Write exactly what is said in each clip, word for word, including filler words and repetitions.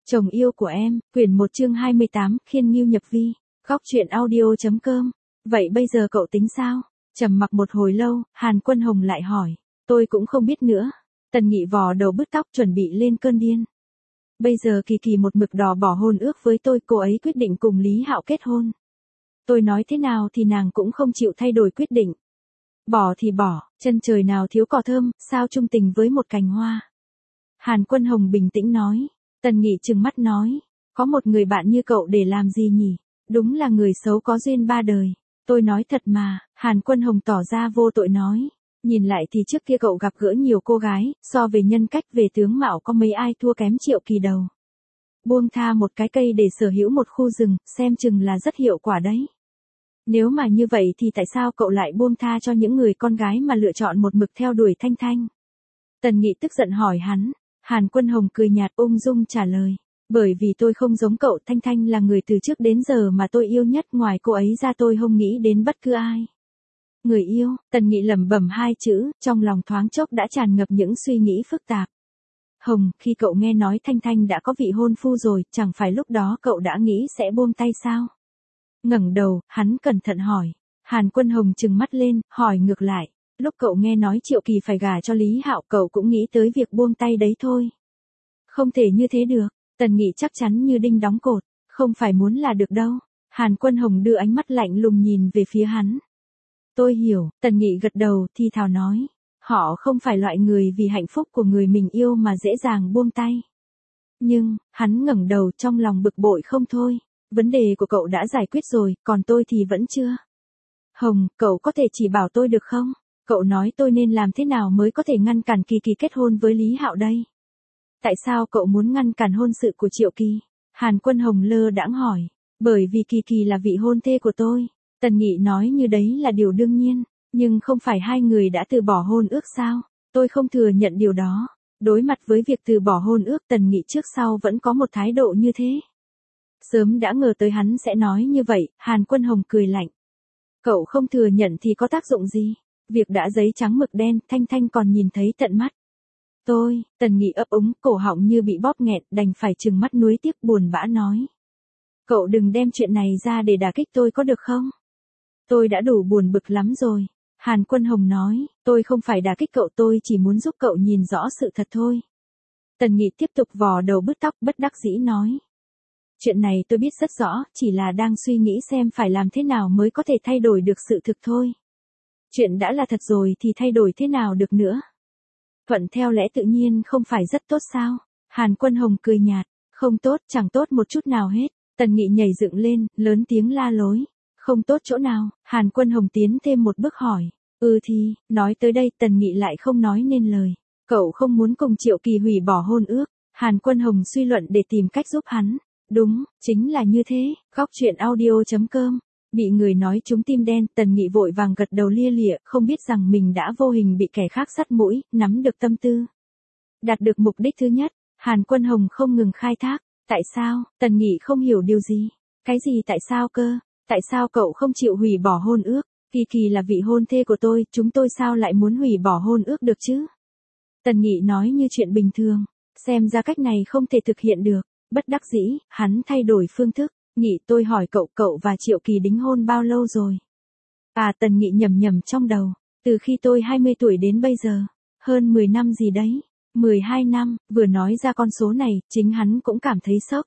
Chồng yêu của em, quyển một chương hai mươi tám, Khiên Ngưu nhập vi, góc truyện audio.com. Vậy bây giờ cậu tính sao? Trầm mặc một hồi lâu, Hàn Quân Hồng lại hỏi. Tôi cũng không biết nữa. Tần Nghị vò đầu bứt tóc chuẩn bị lên cơn điên. Bây giờ Kỳ Kỳ một mực đòi bỏ hôn ước với tôi, cô ấy quyết định cùng Lý Hạo kết hôn. Tôi nói thế nào thì nàng cũng không chịu thay đổi quyết định. Bỏ thì bỏ, chân trời nào thiếu cỏ thơm, sao chung tình với một cành hoa. Hàn Quân Hồng bình tĩnh nói. Tần Nghị trừng mắt nói. Có một người bạn như cậu để làm gì nhỉ? Đúng là người xấu có duyên ba đời. Tôi nói thật mà, Hàn Quân Hồng tỏ ra vô tội nói. Nhìn lại thì trước kia cậu gặp gỡ nhiều cô gái, so về nhân cách về tướng mạo có mấy ai thua kém Triệu Kỳ đâu. Buông tha một cái cây để sở hữu một khu rừng, xem chừng là rất hiệu quả đấy. Nếu mà như vậy thì tại sao cậu lại buông tha cho những người con gái mà lựa chọn một mực theo đuổi Thanh Thanh? Tần Nghị tức giận hỏi hắn. Hàn Quân Hồng cười nhạt ung dung trả lời. Bởi vì tôi không giống cậu, Thanh Thanh là người từ trước đến giờ mà tôi yêu nhất, ngoài cô ấy ra tôi không nghĩ đến bất cứ ai. Người yêu, Tần Nghị lẩm bẩm hai chữ, trong lòng thoáng chốc đã tràn ngập những suy nghĩ phức tạp. Hồng, khi cậu nghe nói Thanh Thanh đã có vị hôn phu rồi, chẳng phải lúc đó cậu đã nghĩ sẽ buông tay sao? Ngẩng đầu, hắn cẩn thận hỏi. Hàn Quân Hồng trừng mắt lên, hỏi ngược lại. Lúc cậu nghe nói Triệu Kỳ phải gả cho Lý Hạo, cậu cũng nghĩ tới việc buông tay đấy thôi. Không thể như thế được. Tần Nghị chắc chắn như đinh đóng cột. Không phải muốn là được đâu. Hàn Quân Hồng đưa ánh mắt lạnh lùng nhìn về phía hắn. Tôi hiểu. Tần Nghị gật đầu thi thào nói. Họ không phải loại người vì hạnh phúc của người mình yêu mà dễ dàng buông tay. Nhưng, hắn ngẩng đầu trong lòng bực bội không thôi. Vấn đề của cậu đã giải quyết rồi, còn tôi thì vẫn chưa. Hồng, cậu có thể chỉ bảo tôi được không? Cậu nói tôi nên làm thế nào mới có thể ngăn cản Kỳ Kỳ kết hôn với Lý Hạo đây? Tại sao cậu muốn ngăn cản hôn sự của Triệu Kỳ? Hàn Quân Hồng lơ đãng hỏi. Bởi vì Kỳ Kỳ là vị hôn thê của tôi. Tần Nghị nói như đấy là điều đương nhiên. Nhưng không phải hai người đã từ bỏ hôn ước sao? Tôi không thừa nhận điều đó. Đối mặt với việc từ bỏ hôn ước, Tần Nghị trước sau vẫn có một thái độ như thế. Sớm đã ngờ tới hắn sẽ nói như vậy, Hàn Quân Hồng cười lạnh. Cậu không thừa nhận thì có tác dụng gì? Việc đã giấy trắng mực đen, Thanh Thanh còn nhìn thấy tận mắt. Tôi, Tần Nghị ấp úng, cổ họng như bị bóp nghẹt, đành phải trừng mắt nuối tiếc buồn bã nói. Cậu đừng đem chuyện này ra để đả kích tôi có được không? Tôi đã đủ buồn bực lắm rồi. Hàn Quân Hồng nói, tôi không phải đả kích cậu, tôi chỉ muốn giúp cậu nhìn rõ sự thật thôi. Tần Nghị tiếp tục vò đầu bứt tóc bất đắc dĩ nói. Chuyện này tôi biết rất rõ, chỉ là đang suy nghĩ xem phải làm thế nào mới có thể thay đổi được sự thực thôi. Chuyện đã là thật rồi thì thay đổi thế nào được nữa? Thuận theo lẽ tự nhiên không phải rất tốt sao? Hàn Quân Hồng cười nhạt, không tốt, chẳng tốt một chút nào hết. Tần Nghị nhảy dựng lên, lớn tiếng la lối. Không tốt chỗ nào? Hàn Quân Hồng tiến thêm một bước hỏi. Ừ thì, nói tới đây Tần Nghị lại không nói nên lời. Cậu không muốn cùng Triệu Kỳ hủy bỏ hôn ước. Hàn Quân Hồng suy luận để tìm cách giúp hắn. Đúng, chính là như thế. Góc truyện audio.com. Bị người nói trúng tim đen, Tần Nghị vội vàng gật đầu lia lịa, không biết rằng mình đã vô hình bị kẻ khác sắt mũi, nắm được tâm tư. Đạt được mục đích thứ nhất, Hàn Quân Hồng không ngừng khai thác. Tại sao? Tần Nghị không hiểu điều gì. Cái gì tại sao cơ? Tại sao cậu không chịu hủy bỏ hôn ước? Kỳ Kỳ là vị hôn thê của tôi, chúng tôi sao lại muốn hủy bỏ hôn ước được chứ? Tần Nghị nói như chuyện bình thường, xem ra cách này không thể thực hiện được. Bất đắc dĩ, hắn thay đổi phương thức. Nghị, tôi hỏi cậu, cậu và Triệu Kỳ đính hôn bao lâu rồi? À, Tần Nghị nhầm nhầm trong đầu. Từ khi tôi hai mươi tuổi đến bây giờ. Hơn mười năm gì đấy. mười hai năm, vừa nói ra con số này, chính hắn cũng cảm thấy sốc.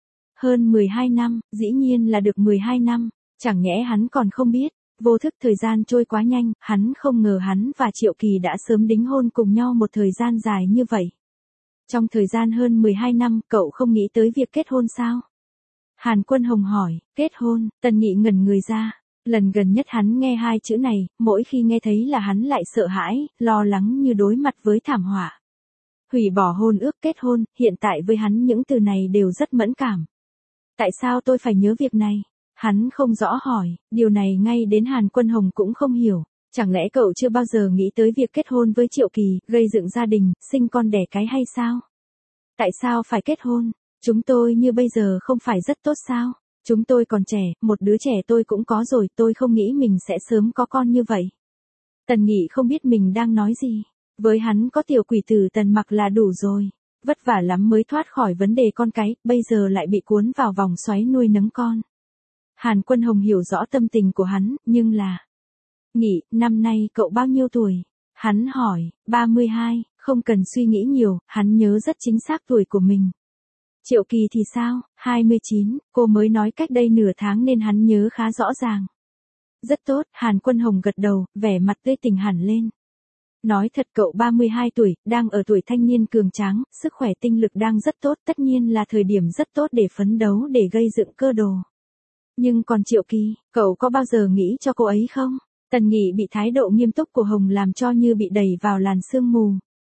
Hơn mười hai năm, dĩ nhiên là được mười hai năm. Chẳng nhẽ hắn còn không biết. Vô thức thời gian trôi quá nhanh, hắn không ngờ hắn và Triệu Kỳ đã sớm đính hôn cùng nhau một thời gian dài như vậy. Trong thời gian hơn mười hai năm, cậu không nghĩ tới việc kết hôn sao? Hàn Quân Hồng hỏi, kết hôn? Tần Nghị ngẩn người ra. Lần gần nhất hắn nghe hai chữ này, mỗi khi nghe thấy là hắn lại sợ hãi, lo lắng như đối mặt với thảm họa. Hủy bỏ hôn ước, kết hôn, hiện tại với hắn những từ này đều rất mẫn cảm. Tại sao tôi phải nhớ việc này? Hắn không rõ hỏi, điều này ngay đến Hàn Quân Hồng cũng không hiểu. Chẳng lẽ cậu chưa bao giờ nghĩ tới việc kết hôn với Triệu Kỳ, gây dựng gia đình, sinh con đẻ cái hay sao? Tại sao phải kết hôn? Chúng tôi như bây giờ không phải rất tốt sao? Chúng tôi còn trẻ, một đứa trẻ tôi cũng có rồi, tôi không nghĩ mình sẽ sớm có con như vậy. Tần Nghị không biết mình đang nói gì. Với hắn có tiểu quỷ tử Tần Mặc là đủ rồi. Vất vả lắm mới thoát khỏi vấn đề con cái, bây giờ lại bị cuốn vào vòng xoáy nuôi nấng con. Hàn Quân Hồng hiểu rõ tâm tình của hắn, nhưng là... Nghỉ, năm nay cậu bao nhiêu tuổi? Hắn hỏi, ba mươi hai, không cần suy nghĩ nhiều, hắn nhớ rất chính xác tuổi của mình. Triệu Kỳ thì sao? hai mươi chín, cô mới nói cách đây nửa tháng nên hắn nhớ khá rõ ràng. Rất tốt, Hàn Quân Hồng gật đầu, vẻ mặt tươi tỉnh hẳn lên. Nói thật cậu ba mươi hai tuổi, đang ở tuổi thanh niên cường tráng, sức khỏe tinh lực đang rất tốt, tất nhiên là thời điểm rất tốt để phấn đấu để gây dựng cơ đồ. Nhưng còn Triệu Kỳ, cậu có bao giờ nghĩ cho cô ấy không? Tần Nghị bị thái độ nghiêm túc của Hồng làm cho như bị đẩy vào làn sương mù.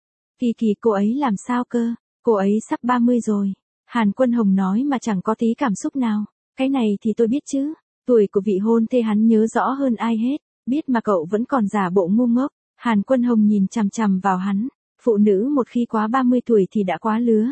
Kỳ Kỳ cô ấy làm sao cơ? Cô ấy sắp ba mươi rồi. Hàn Quân Hồng nói mà chẳng có tí cảm xúc nào. Cái này thì tôi biết chứ. Tuổi của vị hôn thê hắn nhớ rõ hơn ai hết. Biết mà cậu vẫn còn giả bộ ngu ngốc. Hàn Quân Hồng nhìn chằm chằm vào hắn. Phụ nữ một khi quá ba mươi tuổi thì đã quá lứa.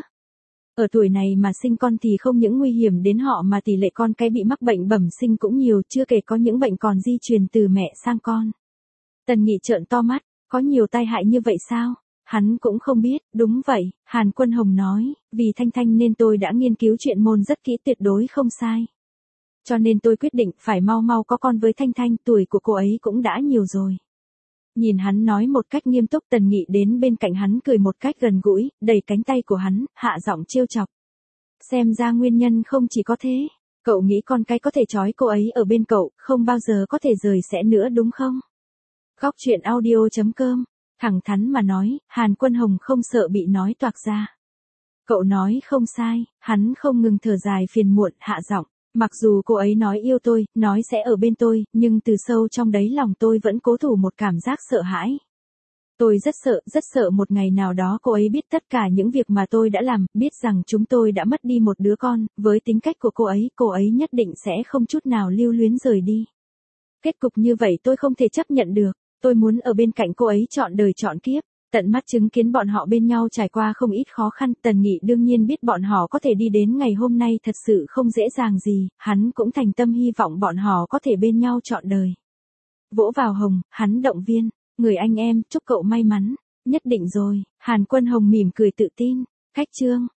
Ở tuổi này mà sinh con thì không những nguy hiểm đến họ mà tỷ lệ con cái bị mắc bệnh bẩm sinh cũng nhiều, chưa kể có những bệnh còn di truyền từ mẹ sang con. Tần Nghị trợn to mắt, có nhiều tai hại như vậy sao? Hắn cũng không biết, đúng vậy, Hàn Quân Hồng nói, vì Thanh Thanh nên tôi đã nghiên cứu chuyện môn rất kỹ, tuyệt đối không sai. Cho nên tôi quyết định phải mau mau có con với Thanh Thanh, tuổi của cô ấy cũng đã nhiều rồi. Nhìn hắn nói một cách nghiêm túc, Tần Nghị đến bên cạnh hắn cười một cách gần gũi, đẩy cánh tay của hắn, hạ giọng trêu chọc. Xem ra nguyên nhân không chỉ có thế. Cậu nghĩ con cái có thể trói cô ấy ở bên cậu, không bao giờ có thể rời sẽ nữa đúng không? Góc truyện audio chấm com. Thẳng thắn mà nói, Hàn Quân Hồng không sợ bị nói toạc ra. Cậu nói không sai, hắn không ngừng thở dài phiền muộn, hạ giọng. Mặc dù cô ấy nói yêu tôi, nói sẽ ở bên tôi, nhưng từ sâu trong đáy lòng tôi vẫn cố thủ một cảm giác sợ hãi. Tôi rất sợ, rất sợ một ngày nào đó cô ấy biết tất cả những việc mà tôi đã làm, biết rằng chúng tôi đã mất đi một đứa con, với tính cách của cô ấy, cô ấy nhất định sẽ không chút nào lưu luyến rời đi. Kết cục như vậy tôi không thể chấp nhận được, tôi muốn ở bên cạnh cô ấy trọn đời trọn kiếp. Tận mắt chứng kiến bọn họ bên nhau trải qua không ít khó khăn, Tần Nghị đương nhiên biết bọn họ có thể đi đến ngày hôm nay thật sự không dễ dàng gì, hắn cũng thành tâm hy vọng bọn họ có thể bên nhau trọn đời. Vỗ vào Hồng, hắn động viên, người anh em, chúc cậu may mắn, nhất định rồi, Hàn Quân Hồng mỉm cười tự tin, cách chương.